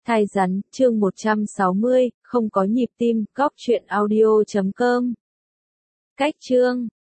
Thai rắn, chương 160, không có nhịp tim, góc truyện audio.com. Cách chương